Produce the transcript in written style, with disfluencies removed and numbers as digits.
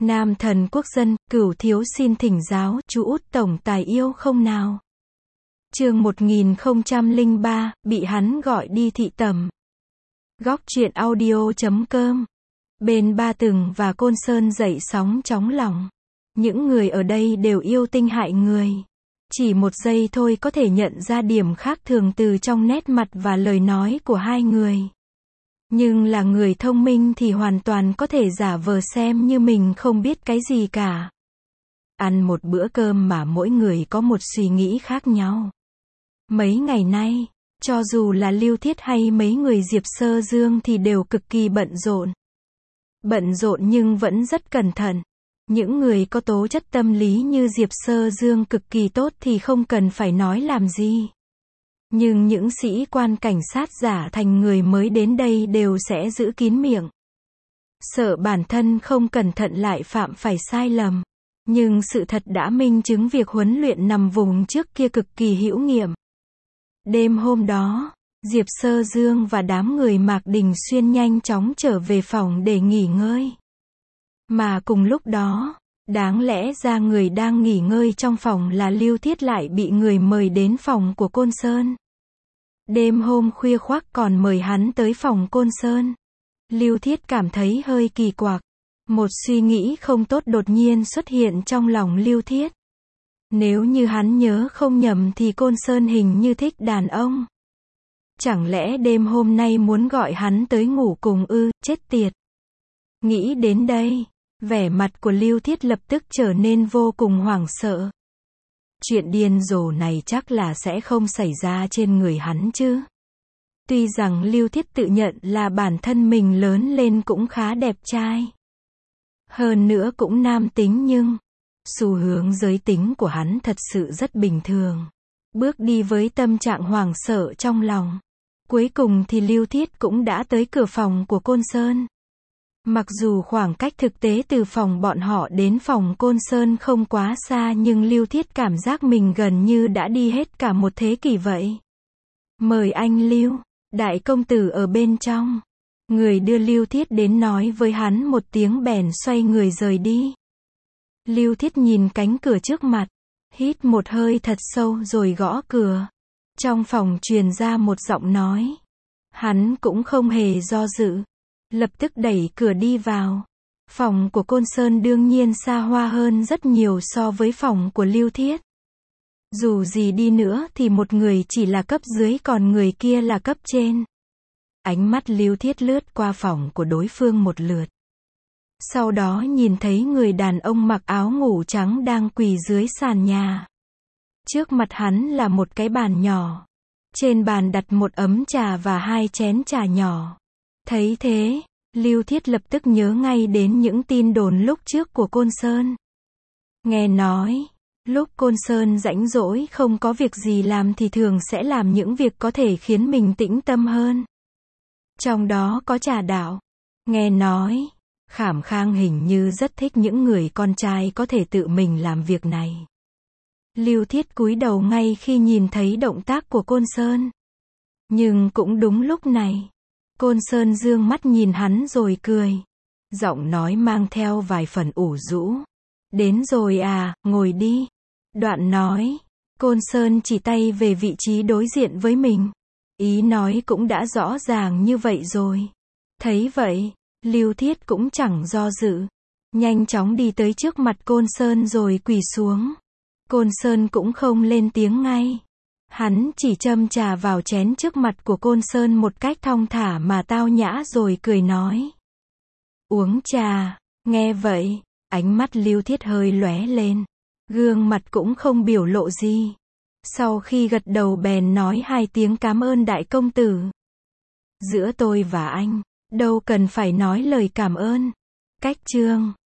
Nam thần quốc dân, Cửu thiếu xin thỉnh giáo, chú út tổng tài yêu không nào? Chương 1003, bị hắn gọi đi thị tẩm. Góc truyện audio.com. Bên Ba Từng và Côn Sơn dậy sóng chóng lòng. Những người ở đây đều yêu tinh hại người. Chỉ một giây thôi có thể nhận ra điểm khác thường từ trong nét mặt và lời nói của hai người. Nhưng là người thông minh thì hoàn toàn có thể giả vờ xem như mình không biết cái gì cả. Ăn một bữa cơm mà mỗi người có một suy nghĩ khác nhau. Mấy ngày nay, cho dù là Lưu Thiết hay mấy người Diệp Sơ Dương thì đều cực kỳ bận rộn. Bận rộn nhưng vẫn rất cẩn thận. Những người có tố chất tâm lý như Diệp Sơ Dương cực kỳ tốt thì không cần phải nói làm gì. Nhưng những sĩ quan cảnh sát giả thành người mới đến đây đều sẽ giữ kín miệng. Sợ bản thân không cẩn thận lại phạm phải sai lầm. Nhưng sự thật đã minh chứng việc huấn luyện nằm vùng trước kia cực kỳ hữu nghiệm. Đêm hôm đó, Diệp Sơ Dương và đám người Mạc Đình Xuyên nhanh chóng trở về phòng để nghỉ ngơi. Mà cùng lúc đó, đáng lẽ ra người đang nghỉ ngơi trong phòng là Lưu Thiết lại bị người mời đến phòng của Côn Sơn. Đêm hôm khuya khoắt còn mời hắn tới phòng Côn Sơn. Lưu Thiết cảm thấy hơi kỳ quặc. Một suy nghĩ không tốt đột nhiên xuất hiện trong lòng Lưu Thiết. Nếu như hắn nhớ không nhầm thì Côn Sơn hình như thích đàn ông. Chẳng lẽ đêm hôm nay muốn gọi hắn tới ngủ cùng ư, chết tiệt. Nghĩ đến đây, vẻ mặt của Lưu Thiết lập tức trở nên vô cùng hoảng sợ. Chuyện điên rồ này chắc là sẽ không xảy ra trên người hắn chứ. Tuy rằng Lưu Thiết tự nhận là bản thân mình lớn lên cũng khá đẹp trai. Hơn nữa cũng nam tính nhưng xu hướng giới tính của hắn thật sự rất bình thường. Bước đi với tâm trạng hoảng sợ trong lòng. Cuối cùng thì Lưu Thiết cũng đã tới cửa phòng của Côn Sơn. Mặc dù khoảng cách thực tế từ phòng bọn họ đến phòng Côn Sơn không quá xa nhưng Lưu Thiết cảm giác mình gần như đã đi hết cả một thế kỷ vậy. Mời anh Lưu, đại công tử ở bên trong. Người đưa Lưu Thiết đến nói với hắn một tiếng bèn xoay người rời đi. Lưu Thiết nhìn cánh cửa trước mặt, hít một hơi thật sâu rồi gõ cửa. Trong phòng truyền ra một giọng nói. Hắn cũng không hề do dự. Lập tức đẩy cửa đi vào. Phòng của Côn Sơn đương nhiên xa hoa hơn rất nhiều so với phòng của Lưu Thiết. Dù gì đi nữa thì một người chỉ là cấp dưới còn người kia là cấp trên. Ánh mắt Lưu Thiết lướt qua phòng của đối phương một lượt. Sau đó nhìn thấy người đàn ông mặc áo ngủ trắng đang quỳ dưới sàn nhà. Trước mặt hắn là một cái bàn nhỏ. Trên bàn đặt một ấm trà và hai chén trà nhỏ. Thấy thế, Lưu Thiết lập tức nhớ ngay đến những tin đồn lúc trước của Côn Sơn. Nghe nói, lúc Côn Sơn rảnh rỗi không có việc gì làm thì thường sẽ làm những việc có thể khiến mình tĩnh tâm hơn. Trong đó có trà đạo. Nghe nói, Khảm Khang hình như rất thích những người con trai có thể tự mình làm việc này. Lưu Thiết cúi đầu ngay khi nhìn thấy động tác của Côn Sơn. Nhưng cũng đúng lúc này, Côn Sơn dương mắt nhìn hắn rồi cười. Giọng nói mang theo vài phần ủ rũ. Đến rồi à, ngồi đi. Đoạn nói, Côn Sơn chỉ tay về vị trí đối diện với mình. Ý nói cũng đã rõ ràng như vậy rồi. Thấy vậy, Lưu Thiết cũng chẳng do dự. Nhanh chóng đi tới trước mặt Côn Sơn rồi quỳ xuống. Côn Sơn cũng không lên tiếng ngay. Hắn chỉ châm trà vào chén trước mặt của Côn Sơn một cách thong thả mà tao nhã rồi cười nói. Uống trà. Nghe vậy, ánh mắt Lưu Thiết hơi lóe lên. Gương mặt cũng không biểu lộ gì. Sau khi gật đầu bèn nói hai tiếng cảm ơn đại công tử. Giữa tôi và anh, đâu cần phải nói lời cảm ơn. Cách chương